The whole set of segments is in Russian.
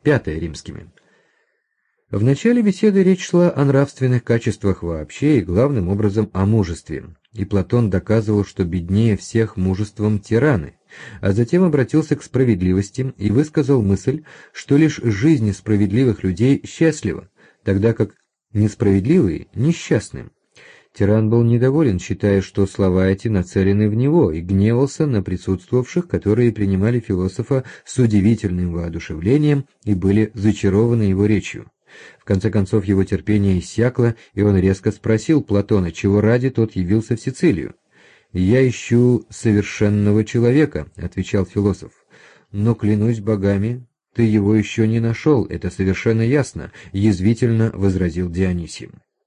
Пятое римскими. В начале беседы речь шла о нравственных качествах вообще и главным образом о мужестве, и Платон доказывал, что беднее всех мужеством тираны, а затем обратился к справедливости и высказал мысль, что лишь жизнь справедливых людей счастлива, тогда как несправедливые несчастны. Тиран был недоволен, считая, что слова эти нацелены в него, и гневался на присутствовавших, которые принимали философа с удивительным воодушевлением и были зачарованы его речью. В конце концов его терпение иссякло, и он резко спросил Платона, чего ради тот явился в Сицилию. «Я ищу совершенного человека», — отвечал философ. «Но, клянусь богами, ты его еще не нашел, это совершенно ясно», — язвительно возразил Дионисий.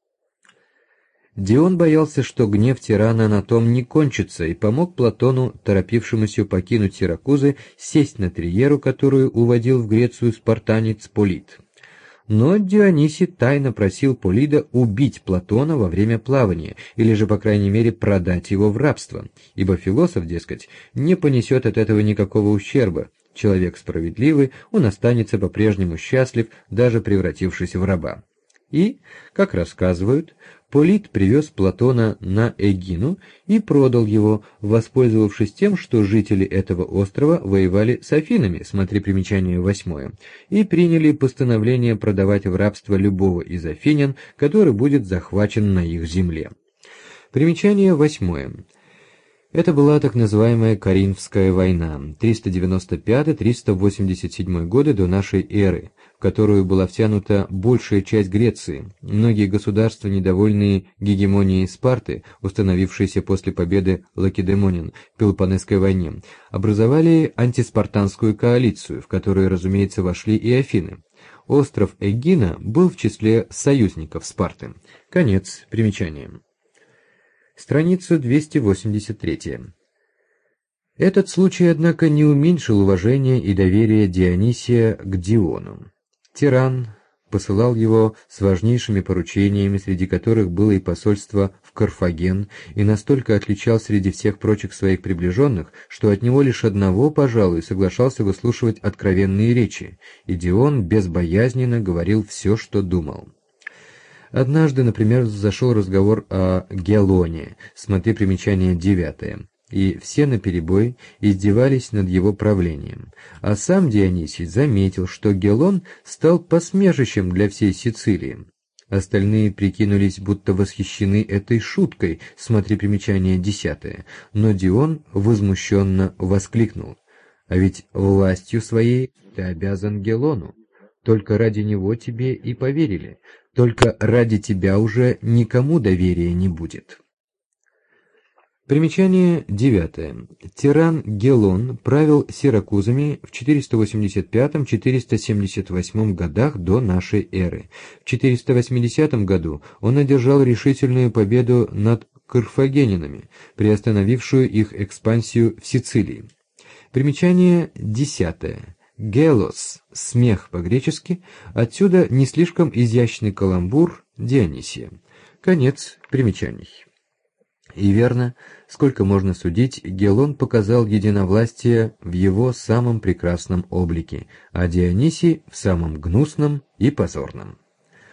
Дион боялся, что гнев тирана на том не кончится, и помог Платону, торопившемуся покинуть Сиракузы, сесть на триеру, которую уводил в Грецию спартанец Полид. Но Дионисий тайно просил Полида убить Платона во время плавания, или же, по крайней мере, продать его в рабство, ибо философ, дескать, не понесет от этого никакого ущерба. Человек справедливый, он останется по-прежнему счастлив, даже превратившись в раба. И, как рассказывают, Полид привез Платона на Эгину и продал его, воспользовавшись тем, что жители этого острова воевали с Афинами, смотри примечание 8, и приняли постановление продавать в рабство любого из афинян, который будет захвачен на их земле. Примечание 8. Это была так называемая Коринфская война, 395-387 годы до нашей эры, в которую была втянута большая часть Греции. Многие государства, недовольные гегемонией Спарты, установившейся после победы лакедемонян в Пелопоннесской войне, образовали антиспартанскую коалицию, в которую, разумеется, вошли и Афины. Остров Эгина был в числе союзников Спарты. Конец примечания. Страница 283. Этот случай, однако, не уменьшил уважения и доверия Дионисия к Диону. Тиран посылал его с важнейшими поручениями, среди которых было и посольство в Карфаген, и настолько отличал среди всех прочих своих приближенных, что от него лишь одного, пожалуй, соглашался выслушивать откровенные речи, и Дион безбоязненно говорил все, что думал. Однажды, например, зашел разговор о Гелоне, смотри примечание 9, и все наперебой издевались над его правлением. А сам Дионисий заметил, что Гелон стал посмешищем для всей Сицилии. Остальные прикинулись, будто восхищены этой шуткой, смотри примечание 10, но Дион возмущенно воскликнул: «А ведь властью своей ты обязан Гелону. Только ради него тебе и поверили. Только ради тебя уже никому доверия не будет». Примечание 9. Тиран Гелон правил Сиракузами в 485-478 годах до нашей эры. В 480 году он одержал решительную победу над карфагенинами, приостановившую их экспансию в Сицилии. Примечание 10. Гелос — смех по-гречески, отсюда не слишком изящный каламбур Дионисия. Конец примечаний. И верно, сколько можно судить, Гелон показал единовластие в его самом прекрасном облике, а Дионисий в самом гнусном и позорном.